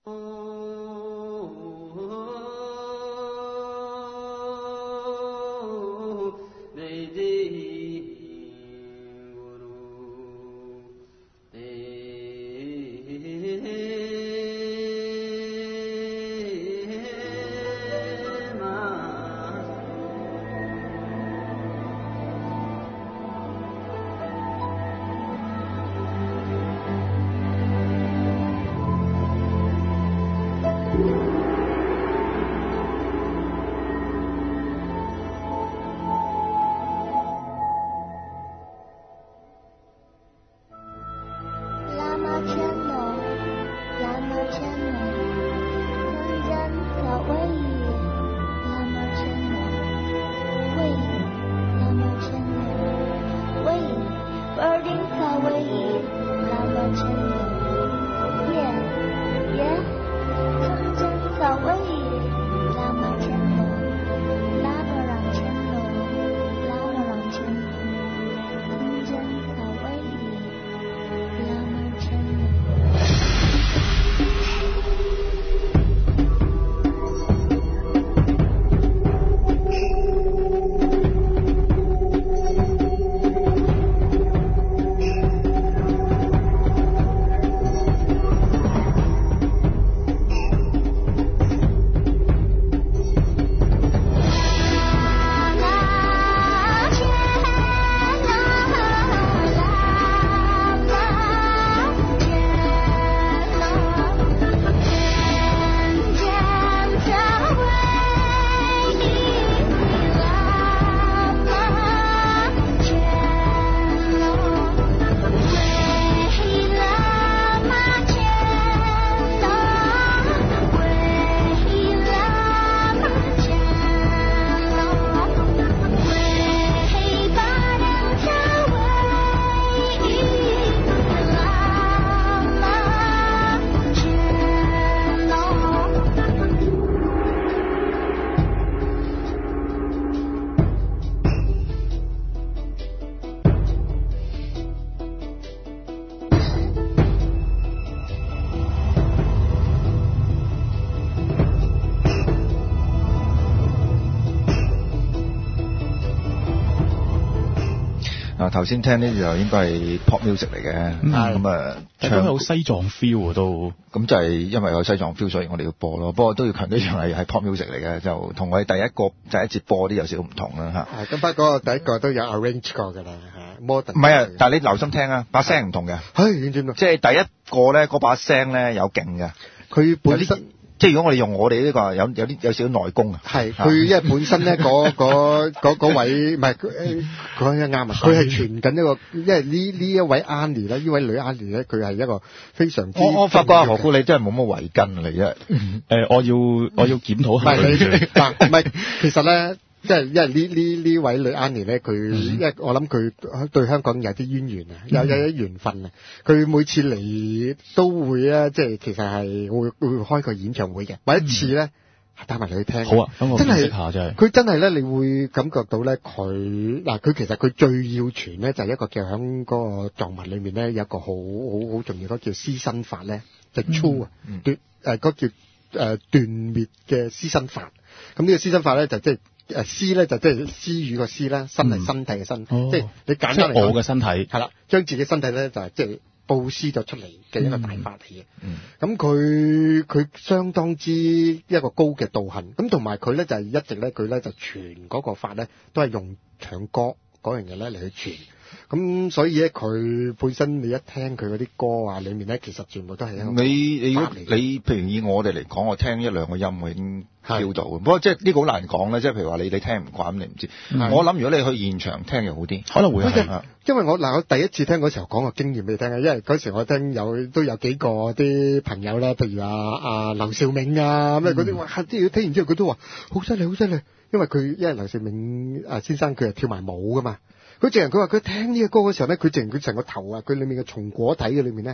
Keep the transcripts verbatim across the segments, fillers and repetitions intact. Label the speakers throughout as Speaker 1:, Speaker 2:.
Speaker 1: 頭先聽呢就應該係 pop music 嚟嘅，咁啊唱
Speaker 2: 有西藏 feel 都，
Speaker 1: 咁就係因為有西藏 feel，所以我哋要播咯。不過都要強調一樣係係 pop music 嚟嘅，就同我哋第一個第一節播啲有少少唔同啦嚇。
Speaker 3: 係咁，不過第一個都有 arrange 過㗎啦嚇 ，modern。唔
Speaker 1: 係啊，但係你留心聽啊，把聲唔同嘅。
Speaker 3: 係完全唔同。
Speaker 1: 即係第一個咧，嗰把聲咧有勁嘅。
Speaker 3: 佢本身。
Speaker 1: 即係如果我哋用我哋呢個有有啲有少少內功啊，
Speaker 3: 係佢因為本身咧嗰嗰嗰嗰位唔係佢講得啱啊，佢係傳緊一個，因為呢呢一位 Annie 咧，呢位女 Annie 咧，佢係一個非常之
Speaker 1: 我我發覺阿何故你真係冇乜圍巾嚟啫。
Speaker 2: 誒，我要我要檢討下。
Speaker 3: 唔係你嗱，唔係其實咧。即係因為呢呢呢位女 Annie 咧，佢、嗯、因為我諗佢對香港有啲淵源啊，有有啲緣分啊。佢每次嚟都會咧，即係其實係會會開個演唱會嘅，或者一次咧帶埋你去聽。
Speaker 2: 好啊，咁我分析下真係。
Speaker 3: 佢真係咧，你會感覺到咧，佢嗱佢其實佢最要傳咧就係一個叫響嗰個藏文裏面咧有一個好好好重要嗰叫獅身法咧，就 true 啊，斷誒嗰叫誒斷滅嘅獅身法。咁呢個獅身法咧就即係。誒屍咧就即係屍語個屍啦，身係身體嘅身，
Speaker 2: 嗯、
Speaker 3: 即係你簡單嚟講，
Speaker 2: 我嘅身體
Speaker 3: 係啦，將自己身體咧就係即係布施咗出嚟嘅一個大法嚟嘅。咁佢佢相當之一個高嘅道行，咁同埋佢咧就係一直咧佢咧就傳嗰個法咧都係用唱歌嗰樣嘢咧嚟去傳。咁所以咧，佢本身你一聽佢嗰啲歌啊，裡面咧其實全部都係一個
Speaker 1: 你你如果你譬如以我哋嚟講，我聽一兩個音我已經 feel 到。不過即係呢個好難講咧，即係譬如話你你聽唔慣咁你唔知。我諗如果你去現場聽又好啲，可能會係。
Speaker 3: 因為我嗱我第一次聽嗰時候講個經驗俾你聽啊，因為嗰時我聽有都有幾個啲朋友啦，譬如啊啊劉兆銘啊咩嗰啲，哇！啲聽完之後佢都話好犀利好犀利，因為佢因為劉兆銘啊先生佢係跳埋舞噶嘛。佢淨係佢話佢聽呢個歌嘅時候咧，佢淨佢成個頭啊，佢裏面嘅松果體嘅裏面咧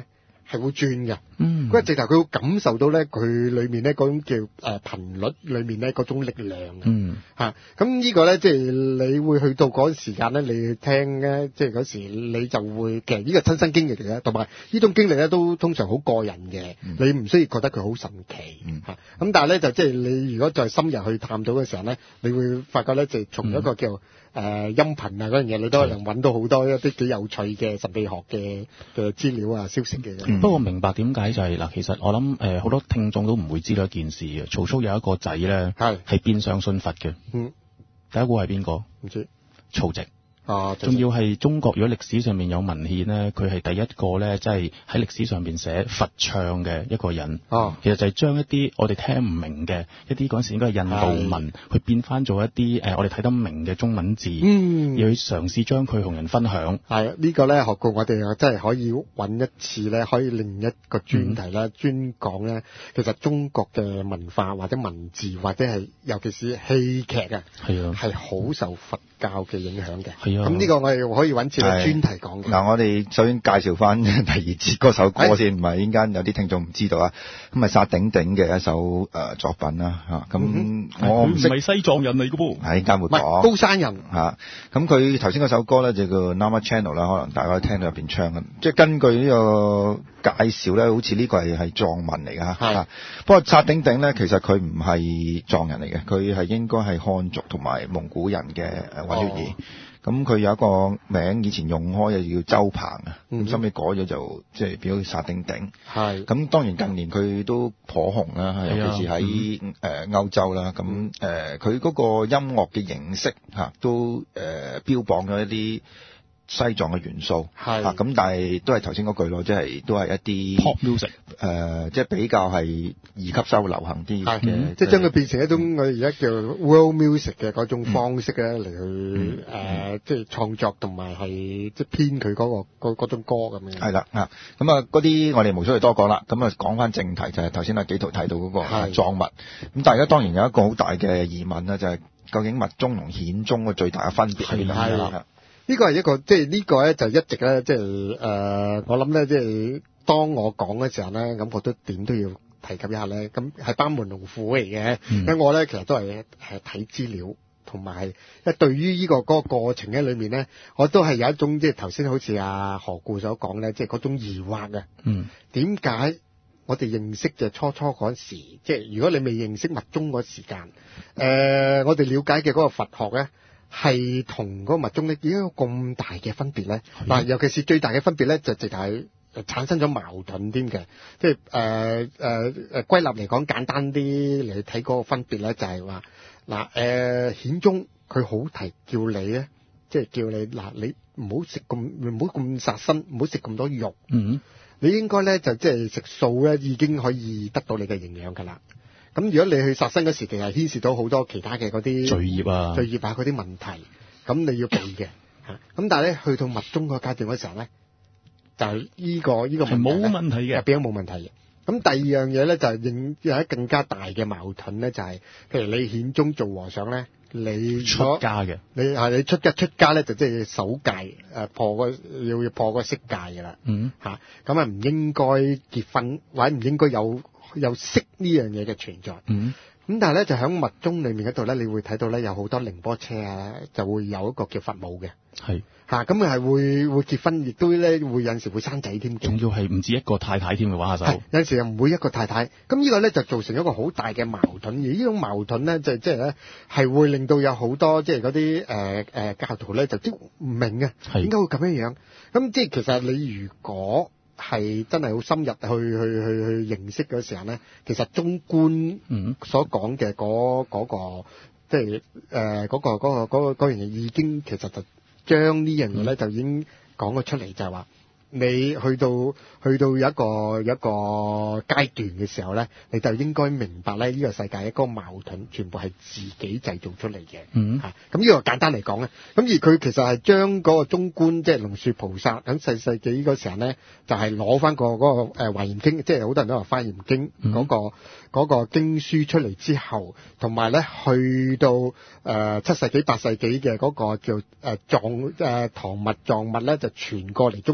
Speaker 3: 係會轉嘅，
Speaker 2: 嗯，
Speaker 3: 嗰直頭佢會感受到咧佢裏面咧嗰種叫誒頻率裏面咧嗰種力量嘅，
Speaker 2: 嗯
Speaker 3: 嚇咁呢個咧即係你會去到嗰時間咧，你聽咧即係嗰時你就會其實呢個親身經歷嚟嘅，同埋呢種經歷咧都通常好過癮嘅，
Speaker 1: 嗯、
Speaker 3: 你唔需要覺得佢好神奇嚇。咁、嗯、但係咧就即係你如果再深入去探討嘅時候咧，你會發覺咧就從一個叫誒、嗯呃、音頻啊嗰樣嘢，你都可能揾到好多一啲幾有趣嘅神秘學嘅嘅資料啊消息嘅。
Speaker 2: 嗯、不過明白點解就係、是、嗱，其實我諗誒好多聽眾都唔會知道一件事嘅。曹操有一個仔咧，係係變相信佛嘅。嗯，第一個係邊個？唔知。曹植。啊，仲要係中國，如果歷史上面有文獻咧，佢係第一個咧，即係喺歷史上邊寫佛唱嘅一個人。哦、啊，其實就係將一啲我哋聽唔明嘅一啲嗰陣時應該係印度文，去變翻做一啲誒、呃、我哋睇得明嘅中文字。嗯，要去嘗試將佢同人分享。係、這個、呢個咧，學過我哋真係可以揾一次咧，可以另一個專題咧，專講咧，其實中國嘅文化或者文字或者係尤其是戲劇啊，係啊，係好受佛教嘅影響嘅。係啊。咁呢個我哋可以揾次專題講嘅。嗱，
Speaker 1: 我哋首先介紹翻第二節嗰首歌先，唔係陣間有啲聽眾唔知道啊。咁係薩頂頂嘅一首誒、呃、作品啦嚇。咁、嗯、我唔識。唔係西藏人嚟嘅噃。係陣間會講。
Speaker 3: 高山人
Speaker 1: 嚇。咁佢頭先嗰首歌咧就叫 Nama Channel 啦，可能大家聽到入邊唱嘅。即係根據呢個介紹咧，好似呢個係係藏文嚟嘅嚇。係。不過薩頂頂咧，其實佢唔係藏人嚟嘅，佢係應該係漢族同埋蒙古人嘅誒混血兒。咁佢有一個名，以前用開嘅叫周鵬啊，咁後尾改咗就即係變咗薩頂頂。係。咁當然近年佢都頗紅啦，尤其是喺誒、嗯呃、歐洲啦。咁誒佢嗰個音樂嘅形式嚇、啊、都誒、呃、標榜咗一啲西藏嘅元素，係咁、啊，但係都係頭先嗰句咯，即係都係一啲 pop music，誒、呃，即係比較係二級收流行啲嘅、嗯，
Speaker 3: 即係將佢變成一種我哋而家叫 world music 嘅嗰種方式咧嚟去誒、嗯呃，即係創作同埋係即係編佢嗰個嗰嗰種歌咁樣。係啦，啊，咁啊嗰啲我哋無需去多講啦，咁啊講翻正題就係頭先阿紀陶提到嗰個藏物，咁大家當然有一個好大嘅疑問啦，就係、是、究竟密宗同顯宗嘅最大嘅分別係邊啦？呢個係一個即係呢個咧就一直咧即係誒我諗咧即係當我講嘅時候咧，咁我都點都要提及一下咧。咁係班門弄斧嚟嘅，因為我咧其實都係係睇資料，同埋因為對於呢個嗰個過程喺裏面咧，我都係有一種即係頭先好似阿何故所講咧，即係嗰種疑惑嘅。嗯，點解我哋認識嘅初初嗰時，即係如果你未認識密宗嗰時間，誒、呃、我哋了解嘅嗰個佛學咧，係同嗰個密宗咧點解有咁大嘅分別咧？嗱，尤其是最大嘅分別咧，就直係產生咗矛盾添嘅。即係誒誒誒歸納嚟講，簡單啲嚟睇嗰個分別咧，就係話嗱誒顯宗佢好提叫你咧，即係叫你嗱、呃、你唔好食咁唔好咁殺生，唔好食咁多肉。嗯，你應該咧就即係食素咧，已經可以得到你嘅營養㗎啦。咁如果你去殺生嗰時，其實牽涉到好多其他嘅嗰啲罪業啊、罪業啊嗰啲問題，咁你要避嘅嚇。咁但係咧，去到密宗個階段嗰時候咧，就係、是、依、這個依、這個係冇問題嘅，變咗冇問題嘅。咁第二樣嘢咧就係認有一更加大嘅矛盾咧，就係、是、譬如你顯宗做和尚咧，你出家嘅，你係你出家出家咧就即係守戒誒、呃、破個要要破個色戒㗎啦。嗯嚇，咁啊唔應該結婚或者唔應該有。有識呢樣嘢嘅存在，嗯，咁但係咧就喺密宗裏面嗰度咧，你會睇到咧有好多寧波車啊，就會有一個叫佛母嘅，係嚇，咁佢係會會結婚，亦都咧會有陣時會生仔添，仲要係唔止一個太太添嘅玩下手，有陣時又唔會一個太太，咁呢個咧就造成一個好大嘅矛盾，而呢種矛盾咧就即係咧係會令到有好多即係嗰啲誒誒教徒咧就即唔明啊，點解會咁樣樣？咁即係其實你如果係真係好深入去去去去認識嘅時候咧，其實中觀所講嘅嗰嗰個即係誒嗰個嗰、嗰個嗰、嗰個嗰樣嘢已經其實就將呢樣嘢咧就已經講咗出嚟，就係話你去到去到有一個有一個階段嘅時候咧，你就應該明白咧呢個世界一個矛盾全部係自己製造出嚟嘅。嗯，嚇咁呢個簡單嚟講咧，咁而佢其實係將嗰個中觀即係龍樹菩薩喺細世紀嗰時候咧，就係攞翻個嗰個誒華嚴經，即係好多人都話華嚴經嗰個嗰個經書出嚟之後，同埋咧去到誒七世紀八世紀嘅嗰個叫誒藏誒唐密藏密咧，就傳過嚟中國同埋。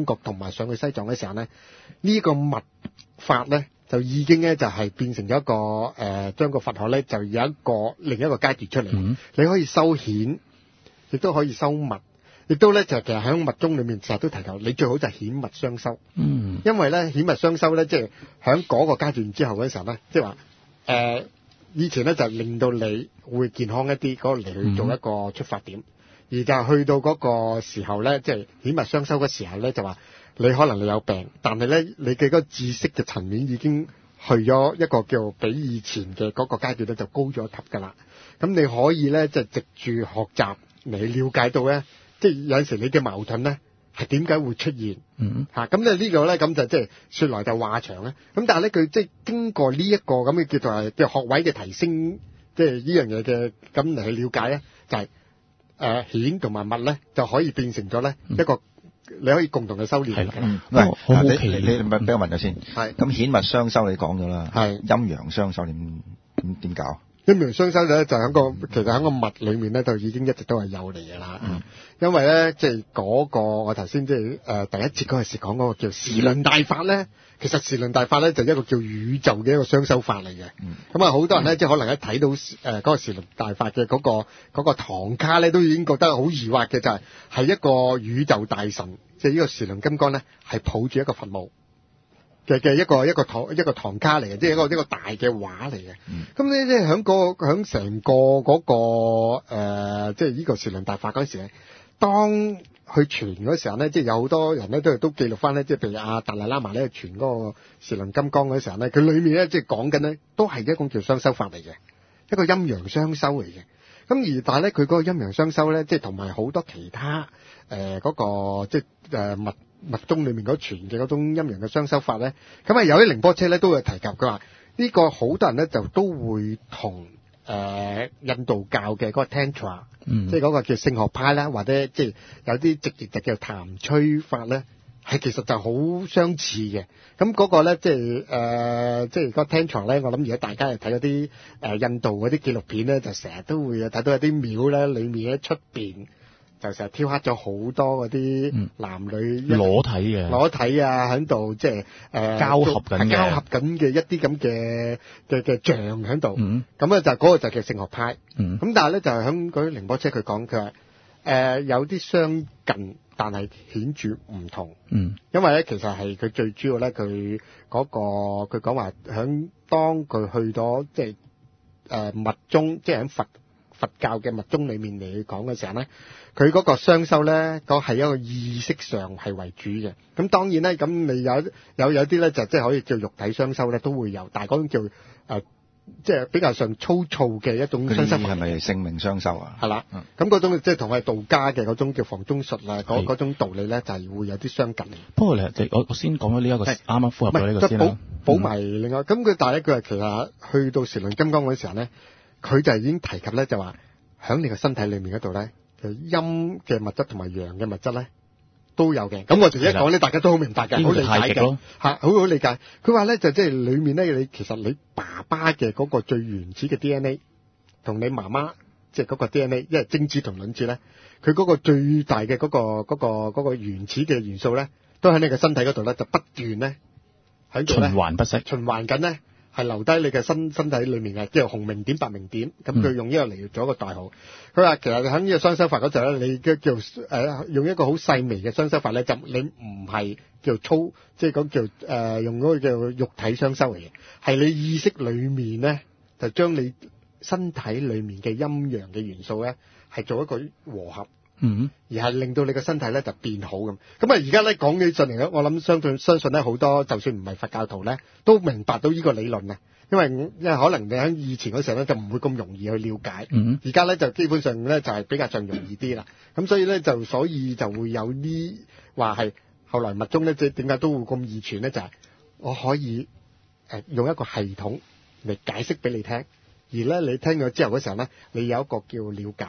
Speaker 3: 埋上去西藏嘅時候咧，呢、這個密法咧就已經咧就係變成咗一個誒，將、呃、個佛學咧就有一個另一個階段出嚟。嗯、你可以修顯，亦都可以修密，亦都咧就其實喺密宗裏面成日都提及，你最好就係顯密雙修。嗯，因為咧顯密雙修咧，即係喺嗰個階段之後嗰時候咧，即係話誒以前咧就令到你會健康一啲，嗰、那個嚟去做一個出發點。嗯而就係去到嗰個時候咧，即係顯密雙修嘅時候咧，就話你可能你有病，但係咧你嘅嗰個知識嘅層面已經去咗一個叫比以前嘅嗰個階段咧就高咗一級㗎啦。咁你可以咧就藉住學習嚟了解到咧，即係有陣時你嘅矛盾咧係點解會出現？嗯嚇，咁咧呢個咧咁就即係説來就話長咧。咁但係咧佢即係經過呢一個咁嘅叫做係嘅學位嘅提升，即係呢樣嘢嘅咁嚟去了解咧，就係。誒顯同埋密咧，就可以變成咗咧一個、嗯、你可以共同嘅修煉。係啦，嗯，喂，
Speaker 2: 好好奇
Speaker 1: 你你俾我問下先。係。咁顯密雙修你講咗啦。係。陰陽雙修點點點搞？
Speaker 3: 陰陽雙修咧就喺個其實喺個密裏面咧就已經一直都係有嚟㗎啦。嗯。因為咧即係嗰個我頭先即係誒第一節嗰陣時講嗰個叫時輪大法咧。其實時輪大法咧就一個叫宇宙嘅一個雙修法嚟嘅，咁啊好多人咧、嗯、即係可能一睇到誒嗰、呃那個時輪大法嘅嗰、那個嗰、那個唐卡咧，都已經覺得好疑惑嘅，就係、是、係一個宇宙大神，即係呢個時輪金剛咧係抱住一個佛母嘅嘅一個一個唐一個唐卡嚟嘅，即係一個一個大嘅畫嚟嘅。咁咧即係喺個喺成個嗰、那個誒、呃，即係呢個時輪大法嗰陣時咧，當去傳嗰時候咧，即係有好多人咧都係都記錄翻咧，即係譬如阿達賴喇嘛咧傳嗰個時輪金剛嗰時候咧，佢裏面咧即係講緊咧都係一種叫雙修法嚟嘅，一個陰陽雙修嚟嘅。咁而但係咧佢嗰個陰陽雙修咧，即係同埋好多其他誒嗰、呃那個即係誒密密宗裏面嗰傳嘅嗰種陰陽嘅雙修法咧，咁啊有啲寧波車咧都有提及，佢話呢個好多人咧就都會同誒、呃、印度教嘅嗰個 Tantra。嗯、即係嗰個叫聖學派啦，或者即係有啲直譯就叫譚崔法咧，係其實就好相似嘅。咁嗰個咧，即係誒、呃，即係個 Tantra 咧，我諗而家大家又睇嗰啲誒印度嗰啲紀錄片咧，就成日都會睇到有啲廟咧，裡面咧出邊就成日雕刻咗好多嗰啲男女
Speaker 2: 裸體嘅
Speaker 3: 裸體啊，喺度即係誒、呃、
Speaker 2: 交合緊嘅
Speaker 3: 交合緊嘅一啲咁嘅嘅嘅像喺度。咁咧就嗰個就叫聖學派。咁、嗯、但係咧就係喺嗰啲寧波車佢講佢話誒有啲相近，但係顯著唔同。嗯，因為咧其實係佢最主要咧佢嗰個佢講話喺當佢去到即係誒密宗，即係喺佛佛教嘅密宗裏面嚟講嘅時候咧，佢嗰個雙修咧，嗰係一個意識上係為主嘅。咁當然咧，咁你有有有啲咧就即係可以叫肉體雙修咧都會有，但係嗰種叫誒、呃、即係比較上粗糙嘅一種雙修。
Speaker 1: 係咪性命雙修啊？
Speaker 3: 係啦，咁嗰、嗯、種即係同我哋道家嘅嗰種叫房中術啊，嗰嗰種道理咧就係會有啲相近。
Speaker 2: 不過咧，我我先講咗呢一個啱啱符合咗呢個先啦。
Speaker 3: 補埋另外，咁佢第一句係其實去到時輪金剛嗰時候咧。佢就已經提及咧，就話喺你個身體裏面嗰度咧，就陰嘅物質同埋陽嘅物質咧都有嘅。咁我哋一講咧，大家都好明白嘅，好理解嘅，嚇，好好理解。佢話咧就即係裏面咧，你其實你爸爸嘅嗰個最原始嘅 D N A 同你媽媽即係嗰個 D N A，因為精子同卵子咧，佢嗰個最大嘅嗰個嗰個嗰個原始嘅元素咧，都喺你嘅身體嗰度咧，就不斷咧喺度咧
Speaker 2: 循環不息，
Speaker 3: 循環緊咧。係留低你嘅身身體裏面嘅，即係紅明點白明點，咁佢用呢個嚟做一個代號。佢話其實喺呢個雙修法嗰陣咧，你嘅叫誒、呃、用一個好細微嘅雙修法咧，就你唔係叫粗，即係講叫誒、呃、用嗰個叫肉體雙修嚟嘅，係你意識裏面咧就將你身體裏面嘅陰陽嘅元素咧係做一個和合。嗯，而係令到你個身體咧就變好咁。咁啊，而家咧講起上嚟咧，我諗相信相信咧好多，就算唔係佛教徒咧，都明白到呢個理論啊。因為因為可能你喺以前嗰時候咧就唔會咁容易去了解。嗯，而家咧就基本上咧就係比較上容易啲啦。咁所以咧就所以就會有啲話係後來密宗咧即係點解都會咁易傳咧，就係、是、我可以誒用一個系統嚟解釋俾你聽，而咧你聽咗之後嗰時候咧，你有一個叫了解。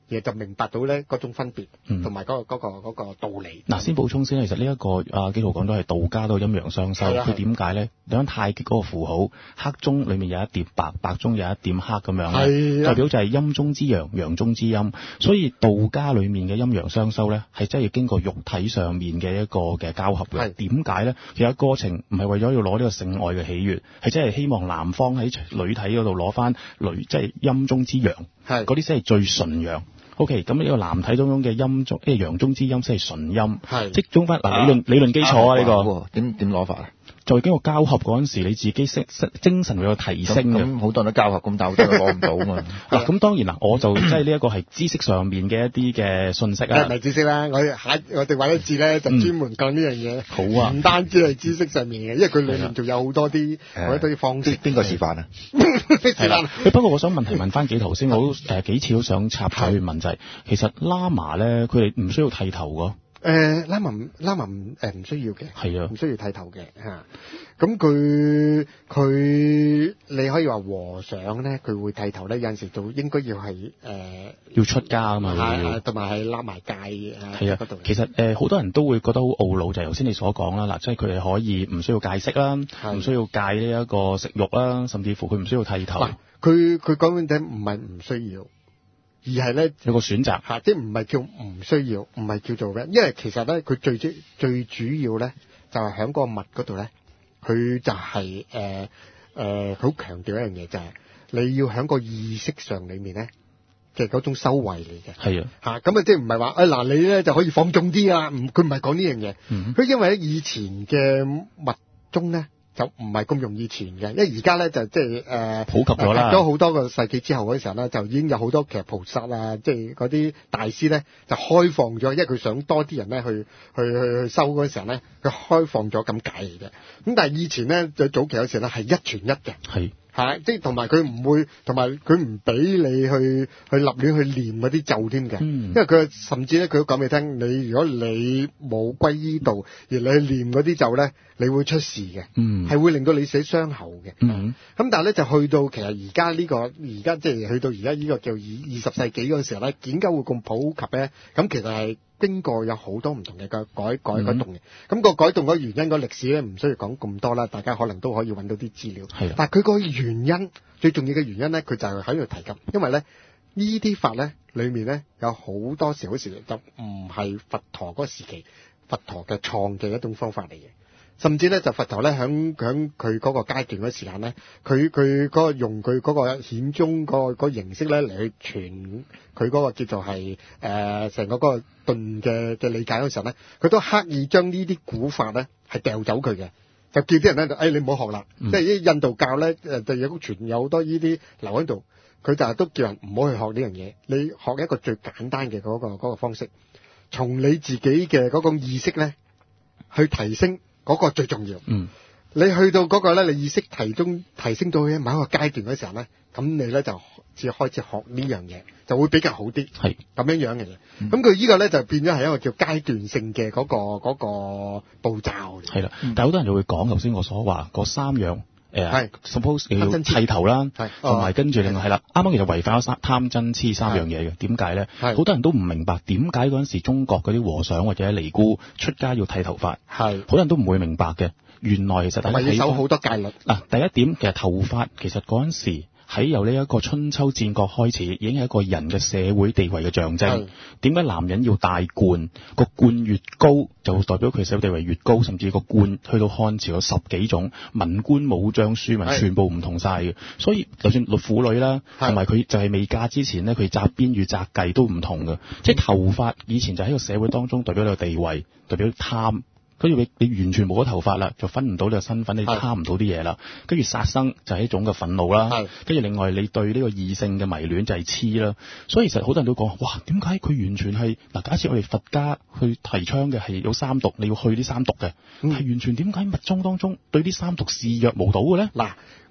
Speaker 3: 而就明白到咧嗰種分別，同埋嗰個嗰、嗰個嗰個道理。
Speaker 2: 嗱、嗯，先補充先，其實呢、這、一個阿紀陶講咗係道家都陰陽雙修，佢點解咧？你睇太極嗰個符號，黑中裏面有一疊白，白中有一點黑咁樣，代表就係陰中之陽，陽中之陰。所以道家裏面嘅陰陽雙修咧，係真係要經過肉體上面嘅一個嘅交合嘅。點解咧？其實過程唔係為咗要攞呢個性愛嘅喜悅，係真係希望男方喺女體嗰度攞翻女，即係陰中之陽，嗰啲先係最純陽。O.K. 咁呢個男體當中嘅陰中，即係陽中之陰先係純陰，即係中翻嗱理論理論基礎啊呢、這個
Speaker 1: 點點攞法啊？
Speaker 2: 在經過交合嗰陣時，你自己識識精神會有提升嘅。
Speaker 1: 咁好多人都交合，咁但好多人攞唔到嘛。
Speaker 2: 嗱，咁當然啦，我就即係呢一個係知識上面嘅一啲嘅信息啊。
Speaker 3: 唔係知識啦，我下我哋揾一次咧就專門講呢樣嘢。
Speaker 2: 好啊，
Speaker 3: 唔單止係知識上面嘅，因為佢裏面仲有好多啲好多啲方式。
Speaker 1: 邊個示範啊？
Speaker 3: 示範。
Speaker 2: 不過我想問題問翻幾頭先，我都誒幾次都想插嘴去問就係，其實喇嘛咧，佢哋唔需要剃頭㗎。
Speaker 3: 誒喇嘛喇嘛唔誒唔需要嘅，
Speaker 2: 係啊，
Speaker 3: 唔需要剃頭嘅嚇。咁佢佢你可以話和尚咧，佢會剃頭咧，有陣時就應該要係誒、呃、
Speaker 2: 要出家啊嘛，
Speaker 3: 係同埋係揦埋戒
Speaker 2: 係啊。其實誒好、呃、多人都會覺得好懊惱，就係頭先你所講啦，嗱，即係佢哋可以唔需要戒色啦，唔需要戒呢一個食肉啦，甚至乎佢唔需要剃頭。
Speaker 3: 佢佢講緊唔係唔需要。而係咧
Speaker 2: 有個選擇，
Speaker 3: 即係唔係叫唔需要，唔係叫做咩？因為其實咧，佢最主最主要咧，就係喺嗰個物嗰度咧，佢就係誒誒好強調一樣嘢，就係、是、你要喺個意識上裏面咧嘅嗰種修為嚟嘅。
Speaker 2: 係啊，
Speaker 3: 嚇咁啊，即係唔係話誒嗱你咧就可以放縱啲啊？唔，佢唔係講呢樣嘢。佢、嗯、因為咧以前嘅物宗咧。就唔係咁容易傳嘅，因為而家咧就即係誒
Speaker 2: 普及咗啦，
Speaker 3: 都好多個世紀之後嗰陣時候咧，就已經有好多其實菩薩啊，即係嗰啲大師咧就開放咗，因為佢想多啲人咧去去去去修嗰陣時候咧，佢開放咗咁解嚟嘅。咁但係以前咧最早期嗰時咧係一傳一嘅，係係即係同埋佢唔會，同埋佢唔俾你去去立亂去念嗰啲咒添嘅、嗯，因為佢甚至咧佢都講俾你聽，你如果你冇歸依道而你去念嗰啲咒咧，你會出事嘅，係、嗯、會令到你死傷喉嘅。咁、嗯、但係咧就去到其實而家呢個而家即係去到而家呢個叫二二十世紀嗰個時候咧，點解會咁普及咧？咁其實係經過有好多唔同嘅改改改改動嘅。咁、嗯那個改動嗰原因個歷史咧唔需要講咁多啦，大家可能都可以揾到啲資料。係，但係佢個原因最重要嘅原因咧，佢就係喺度提及，因為咧呢啲法咧裏面咧有好多時好時就唔係佛陀嗰個時期佛陀嘅創嘅一種方法嚟嘅。甚至咧就佛陀咧響響佢嗰個階段嗰時間咧，佢佢嗰個用佢嗰個顯宗嗰個嗰個形式咧嚟去傳佢嗰個叫做係誒成個嗰個頓嘅嘅理解嗰時候咧，佢都刻意將呢啲古法咧係掉走佢嘅，就叫啲人咧就誒你唔好學啦，即係啲印度教咧誒就有傳有好多呢啲留喺度，佢就係都叫人唔好去學呢樣嘢，你學一個最簡單嘅嗰個嗰個方式，從你自己嘅嗰個意識咧去提升。嗰、那個最重要。嗯，你去到嗰個咧，你意識提中提升到去某一個階段嘅時候咧，咁你咧就至開始學呢樣嘢，就會比較好啲。係咁樣樣嘅嘢。咁佢呢個咧就變咗係一個叫階段性嘅嗰、那個嗰、那個步驟。係啦、嗯，
Speaker 2: 但係好多人就會講頭先我所話嗰三樣。誒、呃、，suppose 你要剃頭啦，同埋跟住另外係啦，啱啱其實違反咗三貪嗔痴三樣嘢嘅。點解咧？好多人都唔明白點解嗰陣時中國嗰啲和尚或者尼姑出家要剃頭髮，係好多人都唔會明白嘅。原來其實大家睇
Speaker 3: 要守好多戒律。
Speaker 2: 嗱、啊，第一點其實頭髮其實嗰陣時喺由呢一個春秋戰國開始，已經係一個人嘅社會地位嘅象徵。點解男人要戴冠？個冠越高，就代表佢社會地位越高，甚至個冠去到漢朝有十幾種，文官武將庶民全部唔同晒嘅。所以就算婦女啦，同埋佢就係未嫁之前咧，佢紮辮與紮髻都唔同嘅。即係頭髮以前就喺個社會當中代表你個地位，代表貪。跟住你你完全冇咗頭髮啦，就分唔到你個身份，你貪唔到啲嘢啦。跟住殺生就係一種嘅憤怒啦。跟住另外你對呢個異性嘅迷戀就係痴啦。所以其實好多人都講，哇，點解佢完全係嗱？假設我哋佛家去提倡嘅係有三毒，你要去啲三毒嘅，係、嗯、完全點解密宗當中對啲三毒視若無睹嘅咧？嗱，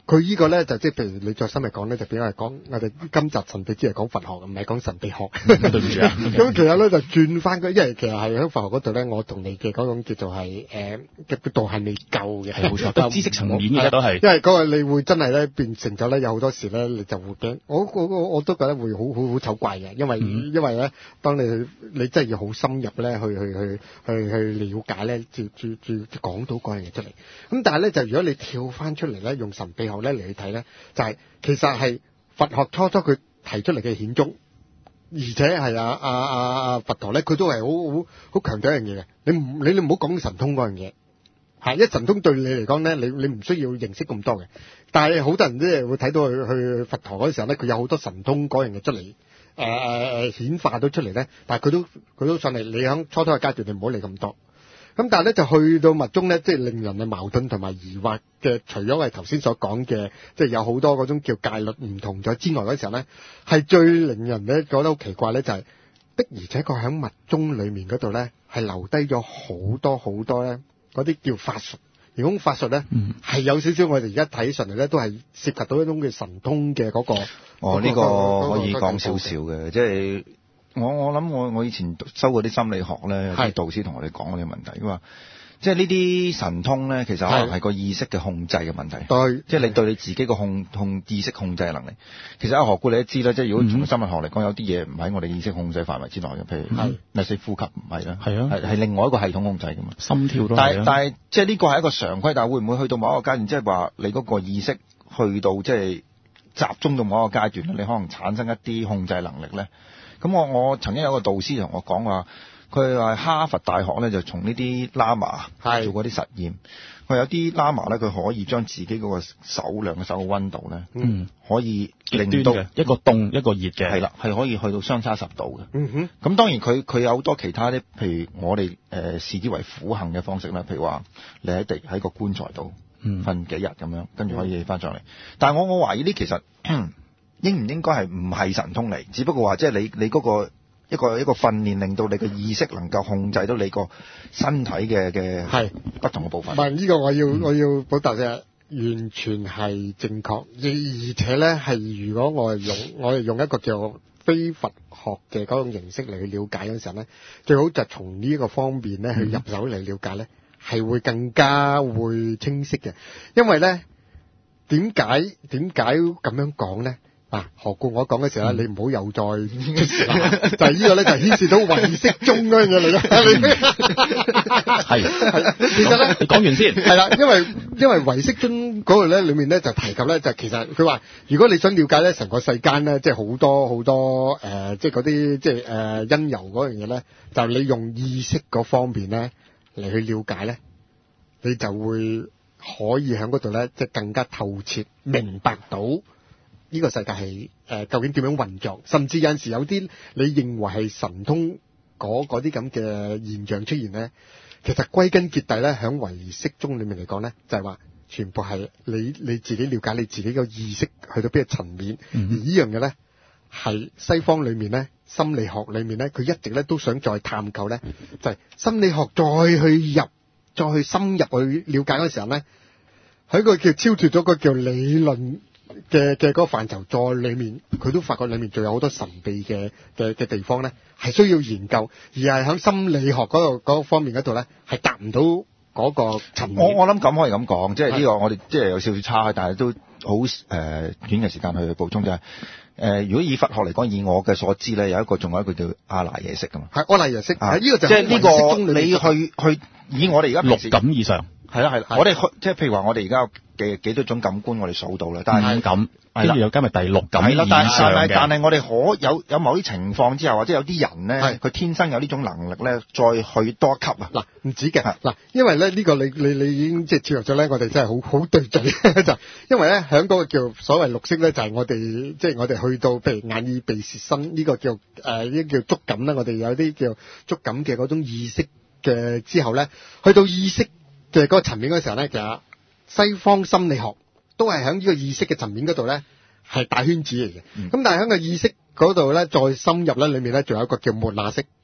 Speaker 3: 佢呢個咧就即係譬如你再深入講咧，就變咗係講我哋今集神秘之係講佛學，唔係講神秘學。
Speaker 2: 對唔住啊。
Speaker 3: 咁其實咧就轉翻佢，因為其實係喺佛學嗰度咧，我同你嘅嗰種叫做係誒嘅度係未夠嘅。
Speaker 2: 係冇錯，都知識層面嘅都係。
Speaker 3: 因為嗰個你會真係咧變成咗咧，有好多時咧你就會驚。我我我我都覺得會好好好醜怪嘅，因為、嗯、因為咧，當你你真係要好深入咧去去去去去了解咧，照照照講到嗰樣嘢出嚟。咁但係咧就如果你跳翻出嚟咧，用神秘學咧嚟去睇咧，就係、是、其實係佛學初初佢提出嚟嘅顯宗，而且係啊啊啊啊佛陀咧，佢都係好好好強調一樣嘢嘅。你唔你你唔好講神通嗰樣嘢，係一神通對你嚟講咧，你你唔需要認識咁多嘅。但係好多人即係會睇到去去佛陀嗰陣時候咧，佢有好多神通嗰樣嘢出嚟，誒誒誒顯化到出嚟咧。但係佢都佢都上嚟，你喺初初嘅階段，你唔好理咁多。咁但係咧就去到密宗咧，即係令人嘅矛盾同埋疑惑嘅，除咗係頭先所講嘅，即係有好多嗰種叫戒律唔同咗之外嗰時候咧，係最令人咧覺得好奇怪咧，就係的而且確喺密宗裡面嗰度咧，係留低咗好多好多咧嗰啲叫法術。而種法術咧係有少少我哋而家睇上嚟咧，都係涉及到一種嘅神通嘅嗰、嗰個。
Speaker 1: 哦，呢、呢個可以講少少嘅，即係。我我諗我我以前收過啲心理學咧，有啲導師同我哋講呢個問題，佢話即係呢啲神通咧，其實可能係個意識嘅控制嘅問題。對，即係你對你自己個控控意識控制嘅能力。其實阿何故你都知啦，即係如果從生物學嚟講，有啲嘢唔喺我哋意識控制範圍之內嘅，譬如係例如呼吸唔係啦，係啊，係係另外一個系統控制㗎嘛。心跳都係。但係但係即係呢個係一個常規，但係會唔會去到某一個階段，即係話你嗰個意識去到即係集中到某一個階段，你可能產生一啲控制能力咧？咁我我曾經有個導師同我講話，佢話哈佛大學咧就從呢啲喇嘛做過啲實驗，佢有啲喇嘛咧佢可以將自己嗰個手量嘅手嘅溫度咧，嗯，可以令到一個凍一個熱嘅，係啦，係可以去到相差十度嘅。嗯哼，咁當然佢佢有好多其他啲，譬如我哋誒、呃、視之為苦行嘅方式啦，譬如話你喺地喺個棺材度瞓幾日咁樣，跟住可以翻上嚟。但係我我懷疑呢其實。應唔應該係唔係神通嚟？只不過話即係你你嗰個一個一個訓練，令到你嘅意識能夠控制到你個身體嘅嘅係不同嘅部分。唔係呢個我要、嗯、我要表達嘅完全係正確，而且咧係如果我係用我係用一個叫非佛學嘅嗰種形式嚟去了解嗰陣時候咧，最好就從呢一個方面咧去入手嚟了解咧，係、嗯、會更加會清晰嘅。因為咧點解點解咁樣講咧？啊，何故我講嘅時候咧、嗯，你唔好又再出事啦。就係呢個咧，就牽涉到唯識宗嗰樣嘢嚟啦。係係，其實咧，你講完先係啦，因為因為唯識宗嗰度咧，裏面咧就提及咧，就其實佢話，如果你想了解咧，成個世間咧，即係好多好多誒、呃，即係嗰啲即係誒、呃、因由嗰樣嘢咧，就你用意識嗰方面咧嚟去了解咧，你就會可以喺嗰度咧，即係更加透徹明白到。呢、這個世界係誒、呃、究竟點樣運作？甚至有陣時有啲你認為係神通嗰啲咁嘅現象出現咧，其實歸根結底咧，喺唯識宗裏面嚟講咧，就係、是、話全部係你你自己了解你自己個意識去到邊個層面，嗯、而呢樣嘢咧係西方裏面咧心理學裏面咧，佢一直咧都想再探究咧，就係、是、心理學再去入再去深入去了解嗰時候咧，喺個叫超脫咗個叫理論。嘅嘅嗰個範疇在裏面，佢都發覺裏面仲有好多神秘嘅嘅嘅地方咧，係需要研究，而係喺心理學嗰度嗰方面嗰度咧，係達唔到嗰個層面。我我諗咁可以咁講，即係呢個我哋即係有少少差，但係都好誒、呃、短嘅時間去補充就係、是、誒、呃，如果以佛學嚟講，以我嘅所知咧，有一個仲有一個叫阿賴耶識噶嘛，係阿賴耶識，啊呢、這個就即係呢個你去去以我哋而家六感以上。係啦係啦，我哋去即係譬如話，我哋而家嘅幾多種感官，我哋數到啦。但係五感，跟住又加埋第六感以上嘅。但係但係我哋可有有某啲情況之下，或者有啲人咧，佢天生有呢種能力咧，再去多級啊。嗱，唔止嘅。嗱，因為咧呢、這個你你你已經即係切入咗咧，我哋真係好好對嘴就，因為咧喺嗰個叫所謂六識咧，就係、是、我哋即係我哋去到譬如眼耳鼻舌身呢個叫誒呢叫觸感啦，我哋有啲叫觸感嘅嗰種意識嘅之後咧，去到意識嘅嗰個層面嗰時候咧，其實西方心理學都係喺呢個意識嘅層面嗰度咧，係大圈子嚟嘅。咁、嗯、但係喺個意識嗰度咧，再深入咧，裏面咧仲有一個叫末那識。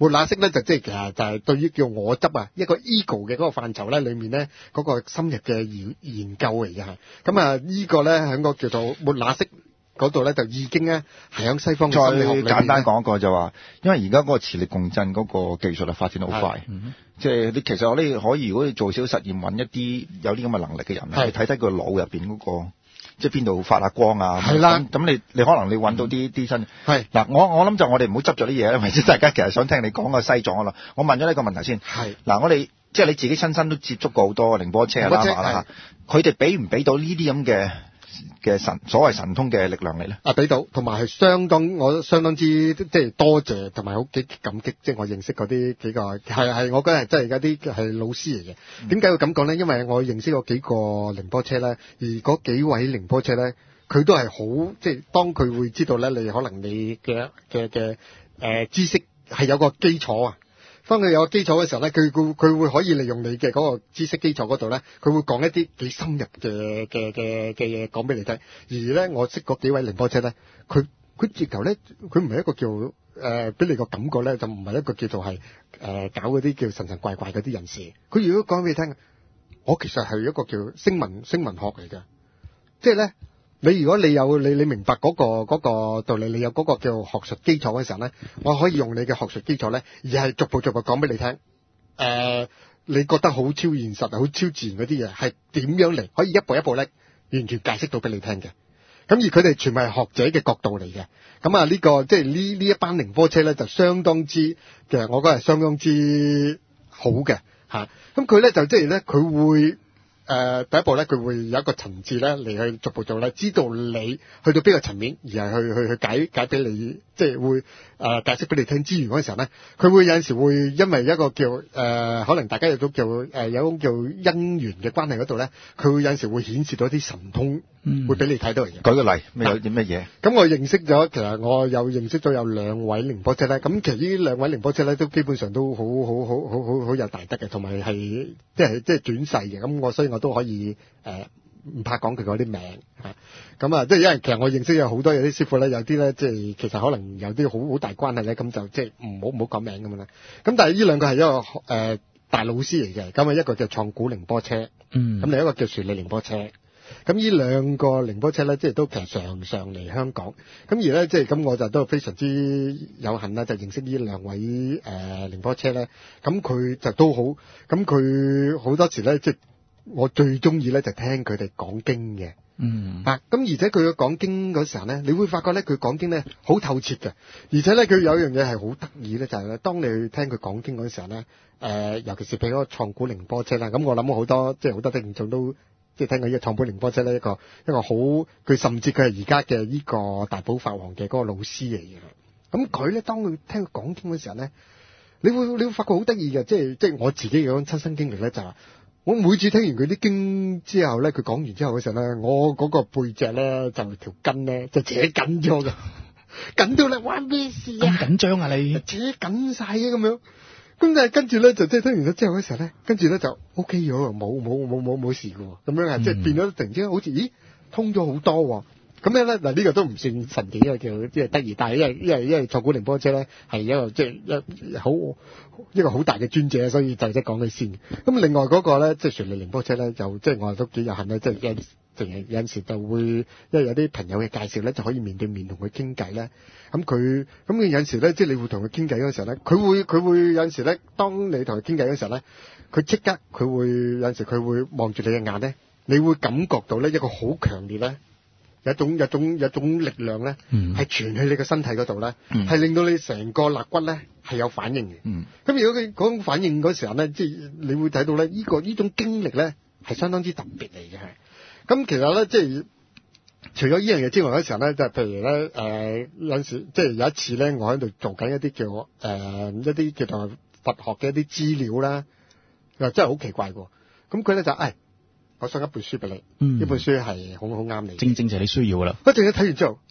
Speaker 3: 末那識咧就即係其實就係對於叫我執啊一個 ego 嘅嗰個範疇咧裏面咧嗰個深入嘅研研究嚟嘅係。咁啊呢個咧喺個叫做末那識嗰度咧就已經咧係喺西方嘅心理學裏面。
Speaker 1: 再簡單講一個就話，因為而家嗰個磁力共振嗰個技術啊發展得好快，即係你其實我哋可以如果你做少實驗揾一啲有啲咁嘅能力嘅人咧，睇睇佢腦入邊嗰個。即係邊度發下光啊？
Speaker 3: 係啦，
Speaker 1: 咁你你可能你揾到啲啲新
Speaker 3: 係嗱，
Speaker 1: 我我諗就我哋唔好執咗啲嘢啦，因為大家其實想聽你講個西藏啦。我問咗呢個問題先。係嗱，我哋即係你自己親身都接觸過好多寧波車啊、喇嘛啦嚇，佢哋俾唔俾到呢啲咁嘅嘅神所謂神通嘅力量嚟咧？啊，俾到，同埋係相當我相當之即係多謝同埋好幾感激，即係我認識嗰啲幾個係係我覺得係真係而家啲係老師嚟嘅。點解會咁講咧？因為我認識過幾個寧波車咧，而嗰幾位寧波車咧，佢都係好即係當佢會知道咧，你可能你嘅嘅嘅誒知識係有個基礎啊。當佢有個基礎嘅時候咧，佢佢佢會可以利用你嘅嗰個知識基礎嗰度咧，佢會講一啲幾深入嘅嘅嘅嘅嘢講俾你聽。而咧，我識嗰幾位寧波車咧，佢佢直頭咧，佢唔係一個叫誒俾你個感覺咧，就唔係一個叫做係誒、呃、搞嗰啲叫神神怪怪嗰啲人士。佢如果講俾你聽，我其實係一個叫聲聞聲聞學嚟嘅，即係咧。你如果你有你你明白嗰個嗰個道理，你有嗰個叫學術基礎嘅時候咧，我可以用你嘅學術基礎咧，而係逐步逐步講俾你聽。誒、呃，你覺得好超現實、好超自然嗰啲嘢係點樣嚟？可以一步一步咧，完全解釋到俾你聽嘅。咁而佢哋全部係學者嘅角度嚟嘅。咁啊，呢個即係呢呢一班寧波車咧，就相當之其實我覺得係相當之好嘅嚇。咁佢咧就即係咧，佢會。誒、呃，第一步咧，佢會有一個層次咧嚟去逐步做咧，知道你去到邊個層面，而係去去去解解俾你，即係會誒、呃、解釋俾你聽資源嗰陣時候咧，佢會有陣時會因為一個叫誒、呃，可能大家有種叫誒、呃、有種叫因緣嘅關係嗰度咧，佢會有陣時會顯示到一啲神通，嗯、會俾你睇到嚟嘅。舉個例，咩有啲乜嘢？咁我認識咗，其實我有認識咗有兩位寧波車咧，咁其實呢兩位寧波車咧都基本上都好好好好好好有大德嘅，同埋係即係即係轉世嘅，咁我所以我都可以誒唔、呃、怕講佢嗰啲名嚇，咁啊即係因為其實我認識有好多有啲師傅咧，有啲咧即係其實可能有啲好好大關係咧，咁就即係唔好唔好講名咁樣啦。咁但係呢兩個係一個誒、呃、大老師嚟嘅，咁啊一個叫創古寧波車，嗯，咁另一個叫絢麗寧波車。咁呢兩個寧波車咧，即係都其實常常嚟香港。咁而咧，即係咁我就都非常之有幸啦，就認識呢兩位誒寧波車咧。咁佢就都好，咁佢好多時咧，即係我最中意咧就聽佢哋講經嘅。嗯。啊，咁而且佢嘅講經嗰時候咧，你會發覺咧佢講經咧好透徹嘅，而且咧佢有一樣嘢係好得意咧，就係咧，當你去聽佢講經嗰時候咧，誒，尤其是譬如嗰個創古寧波車啦，咁我諗好多即係好多聽眾都。即係聽過呢個創古寧波車咧，一個一個好，佢甚至佢係而家嘅呢個大寶法王嘅嗰個老師嚟嘅。咁佢咧，當佢聽佢講經嘅時候咧，你會你會發覺好得意嘅，即係即係我自己嘅親身經歷咧，就係、是、我每次聽完佢啲經之後咧，佢講完之後嘅時候咧，我嗰個背脊咧就條筋咧就扯緊咗嘅，緊到咧，哇咩事啊？咁緊張啊你？扯緊晒嘅咁樣。咁但係跟住咧就即係聽完咗之後嘅時候咧，跟住咧就 O K 咗，冇冇冇冇冇事嘅，咁樣啊，即係變咗突然之間好似咦通咗好多，咁樣咧嗱呢個都唔算神奇嘅，叫即係得意，但係因為因為因為創古寧波車咧係一個即係一好一個好大嘅專者，所以就即係講佢先。咁另外嗰個咧即係絢麗寧波車咧，就即係我都幾有幸咧，即係有淨係有陣時就會因為有啲朋友嘅介紹咧，就可以面對面同佢傾偈咧。咁佢咁佢有陣時咧，即係你會同佢傾偈嗰陣時候咧，佢會佢會有陣時咧，當你同佢傾偈嗰陣時候咧，佢即刻佢會有陣時佢會望住你嘅眼咧，你會感覺到咧一個好強烈咧，有一種有一種有一種力量咧，係、嗯、傳去你嘅身體嗰度咧，係、嗯、令到你成個肋骨咧係有反應嘅。咁、嗯、如果佢嗰種反應嗰時候咧，即係你會睇到咧，呢、這個呢種經歷咧係相當之特別嚟嘅。咁其實咧，即係。除咗呢樣嘢之外，嗰時候咧，就譬如咧，誒、呃、有陣時，即係有一次咧，我喺度做緊一啲叫誒、呃、一啲叫做佛學嘅一啲資料啦，又真係好奇怪喎。咁佢咧就誒、哎，我送一本書俾你，呢、嗯、本書係好好啱你，正正就係你需要噶啦。不過睇完之後，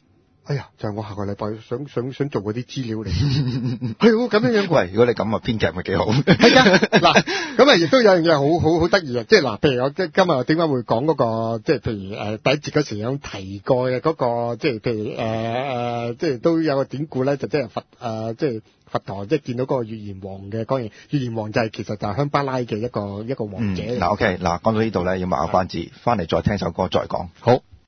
Speaker 3: 哎呀，就係、是、我下個禮拜想想想做嗰啲資料嚟，係喎咁樣樣。
Speaker 1: 喂，如果你咁啊，編劇咪幾好？
Speaker 3: 係啊，嗱，咁啊亦都有樣嘢好好好得意啊，即係嗱，譬如我即係今日點解會講嗰、那個，即係譬如誒、呃、第一節嗰時有提過嘅嗰、那個，即係譬如誒誒、呃，即係都有個典故咧，就即係佛誒、呃，即係佛陀即係見到嗰個月阎王嘅嗰樣，月阎王就係其實就係香巴拉嘅一個一個王者。嗱、
Speaker 1: 嗯、OK，嗱講到呢度咧，要賣個關子，翻嚟再聽首歌再講。
Speaker 3: 好。